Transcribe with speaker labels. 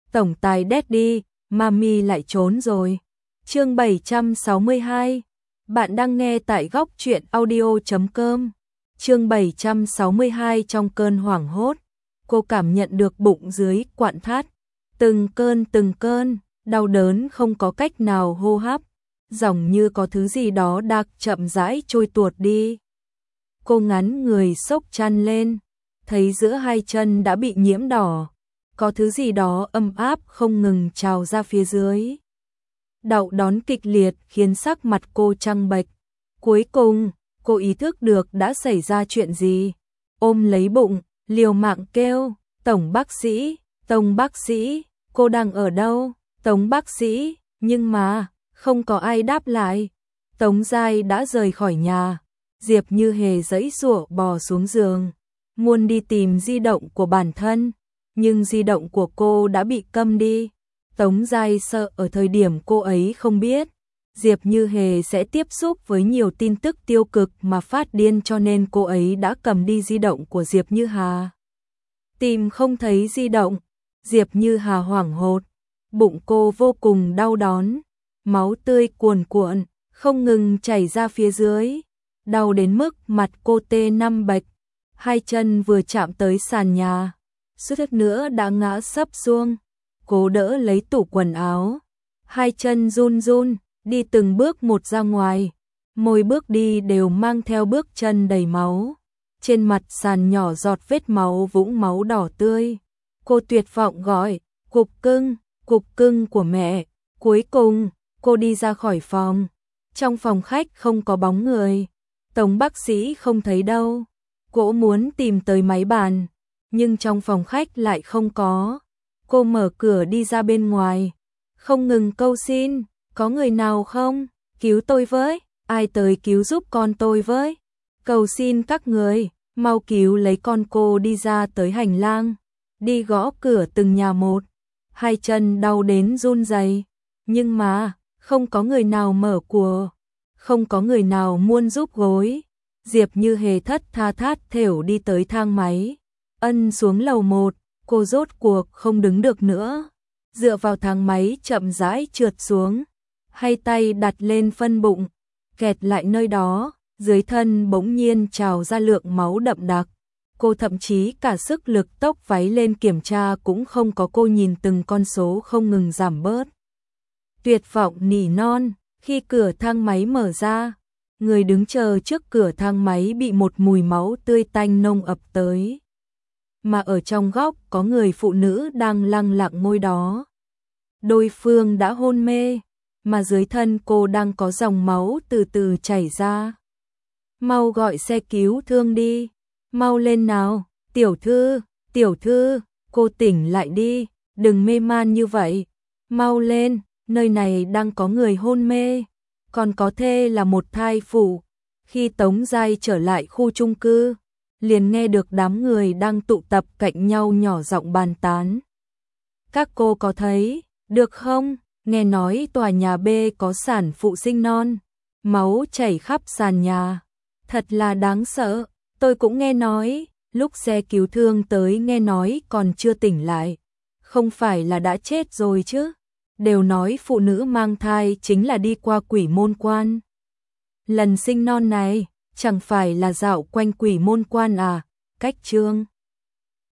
Speaker 1: tổng tài Daddy, Mami lại trốn rồi. Chương 762. Bạn đang nghe tại góc truyện audio.com. Chương 762. Trong cơn hoảng hốt, cô cảm nhận được bụng dưới quặn thắt, từng cơn đau đớn không có cách nào hô hấp, dường như có thứ gì đó đang chậm rãi trôi tuột đi. Cô ngắn người xốc chăn lên, thấy giữa hai chân đã bị nhiễm đỏ, có thứ gì đó âm áp không ngừng trào ra phía dưới. Đau đớn kịch liệt khiến sắc mặt cô trắng bệch. Cuối cùng, cô ý thức được đã xảy ra chuyện gì. Ôm lấy bụng, liều mạng kêu, Tổng bác sĩ, cô đang ở đâu? Tống bác sĩ, nhưng mà, không có ai đáp lại. Tống Giai đã rời khỏi nhà. Diệp Như Hề giãy giụa bò xuống giường, muốn đi tìm di động của bản thân, nhưng di động của cô đã bị câm đi. Tống Giai sợ ở thời điểm cô ấy không biết, Diệp Như Hề sẽ tiếp xúc với nhiều tin tức tiêu cực mà phát điên, cho nên cô ấy đã cầm đi di động của Diệp Như Hà. Tìm không thấy di động, Diệp Như Hà hoảng hốt, bụng cô vô cùng đau đớn, máu tươi cuồn cuộn, không ngừng chảy ra phía dưới, đau đến mức mặt cô tê năm bệch, hai chân vừa chạm tới sàn nhà, suýt nữa đã ngã sấp xuống. Cố đỡ lấy tủ quần áo, hai chân run run, đi từng bước một ra ngoài, mỗi bước đi đều mang theo bước chân đầy máu. Trên mặt sàn nhỏ giọt vết máu vũng máu đỏ tươi. Cô tuyệt vọng gọi, cục cưng của mẹ. Cuối cùng, cô đi ra khỏi phòng. Trong phòng khách không có bóng người. Tống bác sĩ không thấy đâu. Cô muốn tìm tới máy bàn, nhưng trong phòng khách lại không có. Cô mở cửa đi ra bên ngoài, không ngừng cầu xin, có người nào không? Cứu tôi với, ai tới cứu giúp con tôi với? Cầu xin các người, mau cứu lấy con. Cô đi ra tới hành lang, đi gõ cửa từng nhà một, hai chân đau đến run rẩy, nhưng mà không có người nào mở cửa, không có người nào muốn giúp gối. Diệp Như Hề thất tha thát thểu đi tới thang máy, ân xuống lầu 1, cô rốt cuộc không đứng được nữa, dựa vào thang máy chậm rãi trượt xuống, hai tay đặt lên phân bụng, kẹt lại nơi đó. Dưới thân bỗng nhiên trào ra lượng máu đậm đặc. Cô thậm chí cả sức lực tốc váy lên kiểm tra cũng không có. Cô nhìn từng con số không ngừng giảm bớt, tuyệt vọng nỉ non. Khi cửa thang máy mở ra, người đứng chờ trước cửa thang máy bị một mùi máu tươi tanh nồng ập tới. Mà ở trong góc có người phụ nữ đang lặng lặng ngồi đó. Đối phương đã hôn mê, mà dưới thân cô đang có dòng máu từ từ chảy ra. Mau gọi xe cứu thương đi, mau lên nào, tiểu thư, cô tỉnh lại đi, đừng mê man như vậy, mau lên, nơi này đang có người hôn mê, còn có thể là một thai phụ. Khi Tống Giai trở lại khu chung cư, liền nghe được đám người đang tụ tập cạnh nhau nhỏ giọng bàn tán. Các cô có thấy, được không, nghe nói tòa nhà B có sản phụ sinh non, máu chảy khắp sàn nhà. Thật là đáng sợ, tôi cũng nghe nói, lúc xe cứu thương tới nghe nói còn chưa tỉnh lại. Không phải là đã chết rồi chứ, đều nói phụ nữ mang thai chính là đi qua quỷ môn quan. Lần sinh non này, chẳng phải là dạo quanh quỷ môn quan à, cách chương.